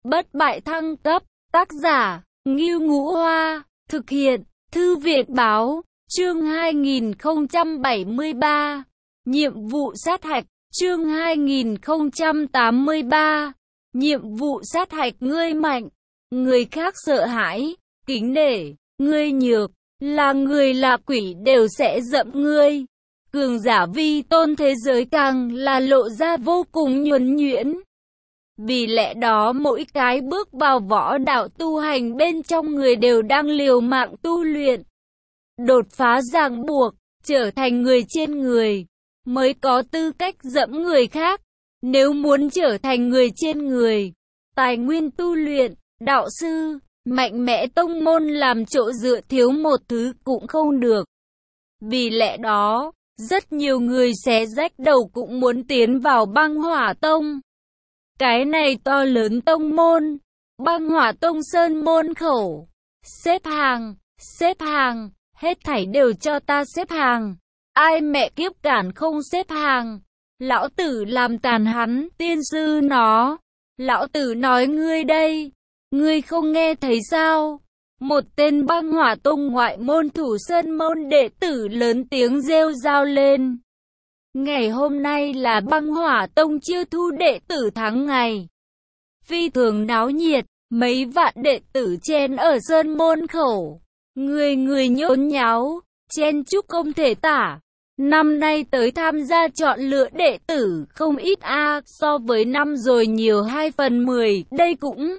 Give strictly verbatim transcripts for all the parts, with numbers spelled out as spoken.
bất bại thăng cấp, tác giả, Ngưu Ngũ Hoa, thực hiện, Thư viện Báo, chương hai nghìn không trăm bảy mươi ba, nhiệm vụ sát hạch, chương hai nghìn không trăm tám mươi ba, nhiệm vụ sát hạch. Ngươi mạnh, người khác sợ hãi, kính nể, ngươi nhược, là người là quỷ đều sẽ dậm ngươi. Cường giả vi tôn thế giới càng là lộ ra vô cùng nhuần nhuyễn. Vì lẽ đó mỗi cái bước vào võ đạo tu hành bên trong người đều đang liều mạng tu luyện. Đột phá ràng buộc, trở thành người trên người, mới có tư cách dẫm người khác. Nếu muốn trở thành người trên người, tài nguyên tu luyện, đạo sư, mạnh mẽ tông môn làm chỗ dựa thiếu một thứ cũng không được. Vì lẽ đó, rất nhiều người xé rách đầu cũng muốn tiến vào Băng Hỏa Tông. Cái này to lớn tông môn, Băng Hỏa Tông sơn môn khẩu. Xếp hàng, xếp hàng, hết thảy đều cho ta xếp hàng. Ai mẹ kiếp cản không xếp hàng, lão tử làm tàn hắn. Tiên sư nó, lão tử nói ngươi đây, ngươi không nghe thấy sao? Một tên Băng Hỏa Tông ngoại môn thủ sơn môn đệ tử lớn tiếng rêu rao lên. Ngày hôm nay là Băng Hỏa Tông chiêu thu đệ tử tháng ngày. Phi thường náo nhiệt, mấy vạn đệ tử chen ở sơn môn khẩu. Người người nhốn nháo, chen chúc không thể tả. Năm nay tới tham gia chọn lựa đệ tử không ít a, so với năm rồi nhiều hai phần mười, đây cũng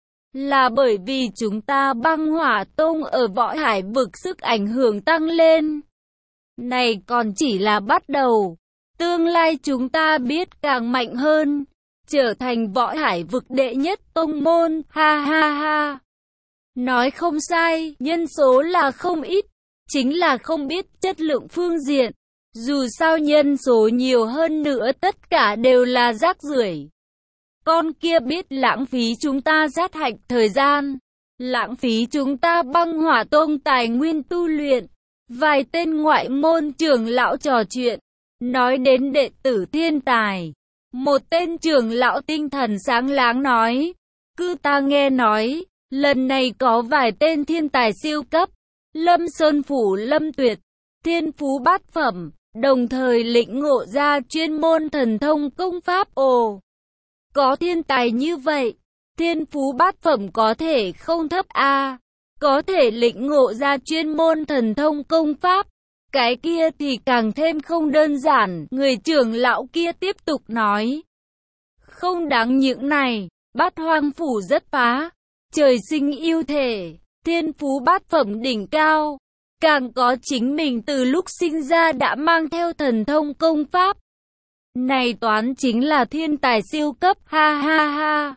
là bởi vì chúng ta Băng Hỏa Tông ở Võ Hải vực sức ảnh hưởng tăng lên. Này còn chỉ là bắt đầu, tương lai chúng ta biết càng mạnh hơn, trở thành Võ Hải vực đệ nhất tông môn, ha ha ha. Nói không sai, nhân số là không ít, chính là không biết chất lượng phương diện. Dù sao nhân số nhiều hơn nữa tất cả đều là rác rưởi. Con kia biết lãng phí chúng ta sát hạch thời gian, lãng phí chúng ta Băng Hỏa Tông tài nguyên tu luyện. Vài tên ngoại môn trưởng lão trò chuyện, nói đến đệ tử thiên tài. Một tên trưởng lão tinh thần sáng láng nói, cứ ta nghe nói, lần này có vài tên thiên tài siêu cấp, Lâm Sơn Phủ Lâm Tuyệt, thiên phú bát phẩm, đồng thời lĩnh ngộ ra chuyên môn thần thông công pháp. Ồ, có thiên tài như vậy, thiên phú bát phẩm có thể không thấp a, à, có thể lĩnh ngộ ra chuyên môn thần thông công pháp, cái kia thì càng thêm không đơn giản. Người trưởng lão kia tiếp tục nói, không đáng những này, Bát Hoang Phủ rất phá, trời sinh yêu thể, thiên phú bát phẩm đỉnh cao, càng có chính mình từ lúc sinh ra đã mang theo thần thông công pháp. Này toán chính là thiên tài siêu cấp, ha ha ha.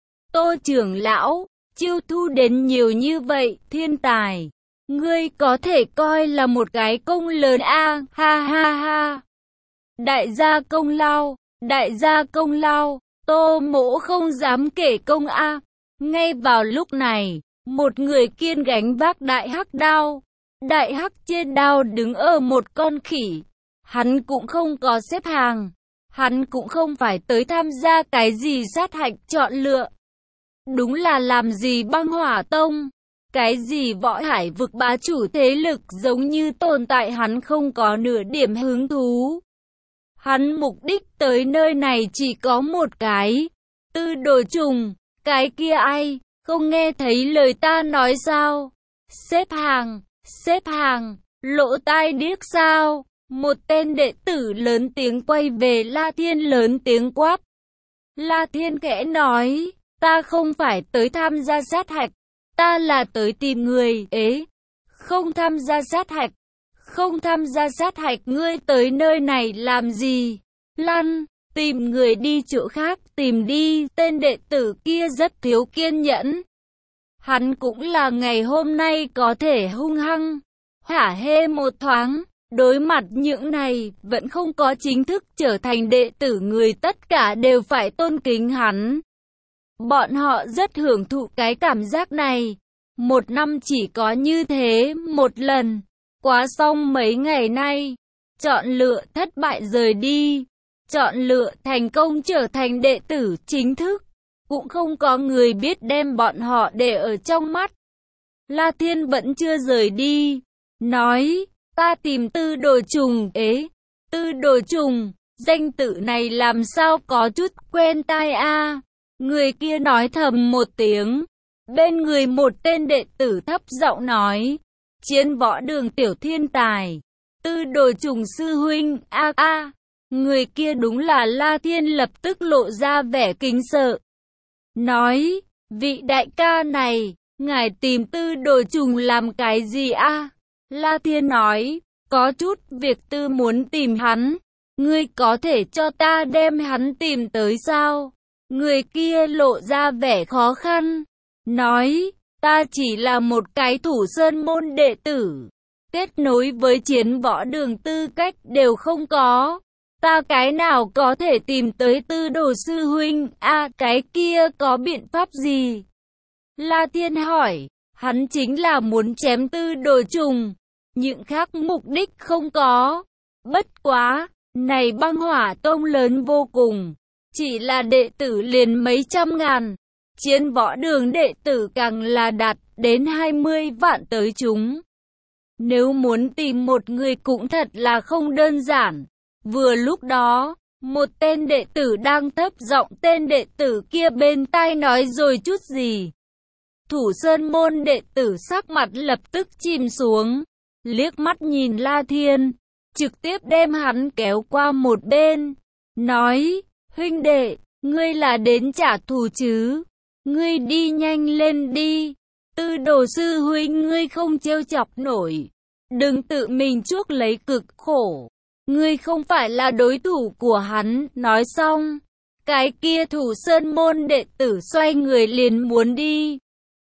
Tô trưởng lão, chiêu thu đến nhiều như vậy, thiên tài, ngươi có thể coi là một cái công lớn a, ha ha ha. Đại gia công lao, đại gia công lao, Tô mỗ không dám kể công a. Ngay vào lúc này, một người kiên gánh vác đại hắc đao. Đại hắc trên đao đứng ở một con khỉ. Hắn cũng không có xếp hàng. Hắn cũng không phải tới tham gia cái gì sát hạch chọn lựa. Đúng là làm gì Băng Hỏa Tông, cái gì Võ Hải vực bá chủ thế lực giống như tồn tại hắn không có nửa điểm hứng thú. Hắn mục đích tới nơi này chỉ có một cái, tư đồ trùng, cái kia ai, không nghe thấy lời ta nói sao? Xếp hàng, xếp hàng, lỗ tai điếc sao? Một tên đệ tử lớn tiếng quay về La Thiên lớn tiếng quát. La Thiên khẽ nói, ta không phải tới tham gia sát hạch, ta là tới tìm người. Ế, không tham gia sát hạch, không tham gia sát hạch, ngươi tới nơi này làm gì? Lăn, tìm người đi chỗ khác, tìm đi. Tên đệ tử kia rất thiếu kiên nhẫn. Hắn cũng là ngày hôm nay có thể hung hăng, hả hê một thoáng. Đối mặt những này, vẫn không có chính thức trở thành đệ tử, người tất cả đều phải tôn kính hắn. Bọn họ rất hưởng thụ cái cảm giác này. Một năm chỉ có như thế một lần. Quá xong mấy ngày nay, chọn lựa thất bại rời đi, chọn lựa thành công trở thành đệ tử chính thức. cũng không có người biết đem bọn họ để ở trong mắt. La Thiên vẫn chưa rời đi, nói, ta tìm Tư Đồ Trùng. Ế, Tư Đồ Trùng, danh tự này làm sao có chút quen tai a? Người kia nói thầm một tiếng. Bên người một tên đệ tử thấp giọng nói, Chiến Võ Đường tiểu thiên tài, Tư Đồ Trùng sư huynh. A a, người kia đúng là La Thiên, lập tức lộ ra vẻ kính sợ. Nói, vị đại ca này, ngài tìm Tư Đồ Trùng làm cái gì a? La Thiên nói, có chút việc tư muốn tìm hắn, ngươi có thể cho ta đem hắn tìm tới sao? Người kia lộ ra vẻ khó khăn, nói, ta chỉ là một cái Thủ Sơn môn đệ tử, kết nối với Chiến Võ Đường tư cách đều không có. Ta cái nào có thể tìm tới Tư Đồ sư huynh? A, à, cái kia có biện pháp gì? La Thiên hỏi, hắn chính là muốn chém Tư Đồ Trùng, những khác mục đích không có. Bất quá, này Băng Hỏa Tông lớn vô cùng, chỉ là đệ tử liền mấy trăm ngàn, Chiến Võ Đường đệ tử càng là đạt đến hai mươi vạn tới chúng. Nếu muốn tìm một người cũng thật là không đơn giản. Vừa lúc đó, một tên đệ tử đang thấp giọng tên đệ tử kia bên tai nói rồi chút gì. Thủ Sơn môn đệ tử sắc mặt lập tức chìm xuống, liếc mắt nhìn La Thiên, trực tiếp đem hắn kéo qua một bên, nói, huynh đệ, ngươi là đến trả thù chứ, ngươi đi nhanh lên đi, Tư Đồ sư huynh ngươi không trêu chọc nổi, đừng tự mình chuốc lấy cực khổ. Ngươi không phải là đối thủ của hắn. Nói xong, cái kia Thủ Sơn môn đệ tử xoay người liền muốn đi.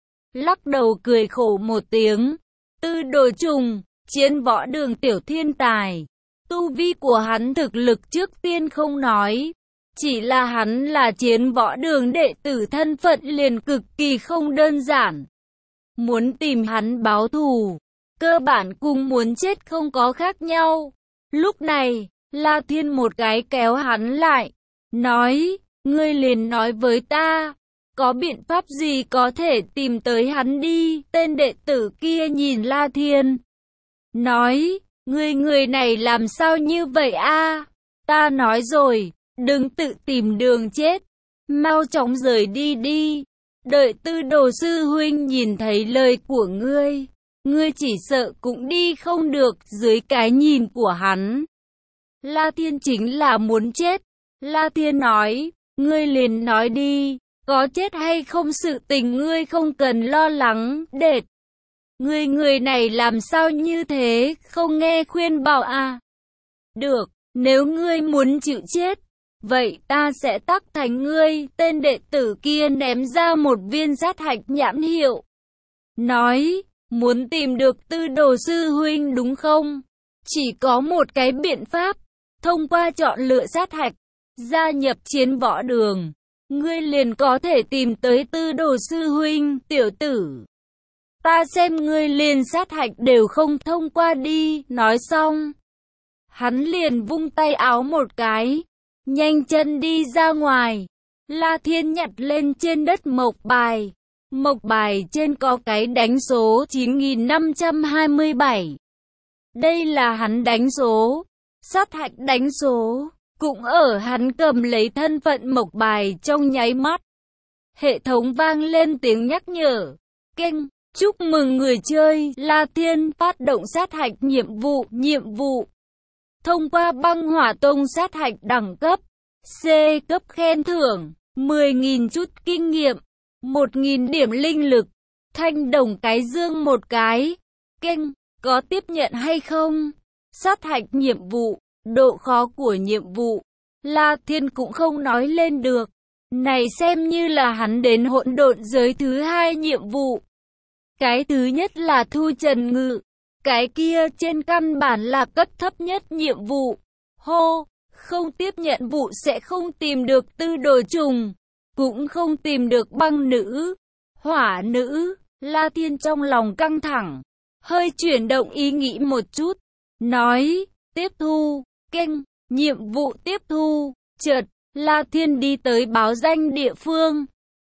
Lắc đầu cười khổ một tiếng. Tư Đồ Trùng, Chiến Võ Đường tiểu thiên tài. Tu vi của hắn thực lực trước tiên không nói. Chỉ là hắn là Chiến Võ Đường đệ tử, thân phận liền cực kỳ không đơn giản. Muốn tìm hắn báo thù, cơ bản cùng muốn chết không có khác nhau. Lúc này, La Thiên một cái kéo hắn lại, nói, ngươi liền nói với ta, có biện pháp gì có thể tìm tới hắn đi. Tên đệ tử kia nhìn La Thiên, nói, ngươi người này làm sao như vậy a? Ta nói rồi, đừng tự tìm đường chết, mau chóng rời đi đi, đợi Tư Đồ sư huynh nhìn thấy lời của ngươi. Ngươi chỉ sợ cũng đi không được. Dưới cái nhìn của hắn, La Thiên chính là muốn chết. La Thiên nói, ngươi liền nói đi, có chết hay không sự tình ngươi không cần lo lắng. Đệt, ngươi người này làm sao như thế, không nghe khuyên bảo à? Được, nếu ngươi muốn chịu chết, vậy ta sẽ tắc thành ngươi. Tên đệ tử kia ném ra một viên sát hạch nhãn hiệu, nói, muốn tìm được Tư Đồ sư huynh đúng không? Chỉ có một cái biện pháp, thông qua chọn lựa sát hạch, gia nhập Chiến Võ Đường, ngươi liền có thể tìm tới Tư Đồ sư huynh. Tiểu tử, ta xem ngươi liền sát hạch đều không thông qua đi. Nói xong, hắn liền vung tay áo một cái, nhanh chân đi ra ngoài. La Thiên nhặt lên trên đất mộc bài. Mộc bài trên có cái đánh số chín nghìn năm trăm hai mươi bảy. Đây là hắn đánh số. Sát hạch đánh số cũng ở hắn cầm lấy thân phận mộc bài trong nháy mắt. Hệ thống vang lên tiếng nhắc nhở. Kênh, chúc mừng người chơi. La Thiên phát động sát hạch nhiệm vụ. Nhiệm vụ thông qua Băng Hỏa Tông sát hạch đẳng cấp C cấp, khen thưởng mười nghìn chút kinh nghiệm, một nghìn điểm linh lực, thanh đồng cái dương một cái. Kênh, có tiếp nhận hay không? Sát hạch nhiệm vụ, độ khó của nhiệm vụ, La Thiên cũng không nói lên được. Này xem như là hắn đến hỗn độn giới thứ hai nhiệm vụ. Cái thứ nhất là thu Trần Ngự, cái kia trên căn bản là cấp thấp nhất nhiệm vụ. Hô, không tiếp nhận vụ sẽ không tìm được Tư Đồ Trùng, cũng không tìm được băng nữ, hỏa nữ. La Thiên trong lòng căng thẳng, hơi chuyển động ý nghĩ một chút, nói, tiếp thu, kênh, nhiệm vụ tiếp thu. Chợt, La Thiên đi tới báo danh địa phương,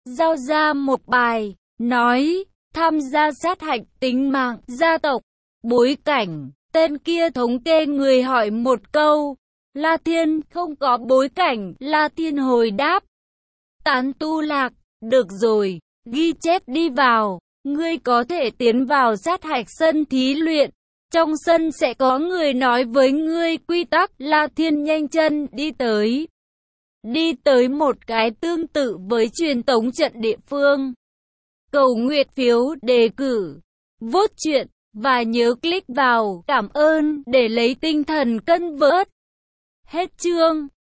giao ra một bài, nói, tham gia sát hạch tính mạng, gia tộc, bối cảnh. Tên kia thống kê người hỏi một câu. La Thiên, không có bối cảnh. La Thiên hồi đáp. Tán tu Lạc, được rồi, ghi chép đi vào. Ngươi có thể tiến vào sát hạch sân thí luyện. Trong sân sẽ có người nói với ngươi quy tắc. La Thiên nhanh chân đi tới. Đi tới một cái tương tự với truyền tống trận địa phương. Cầu nguyện phiếu đề cử, vote chuyện, và nhớ click vào cảm ơn để lấy tinh thần cân vớt. Hết chương.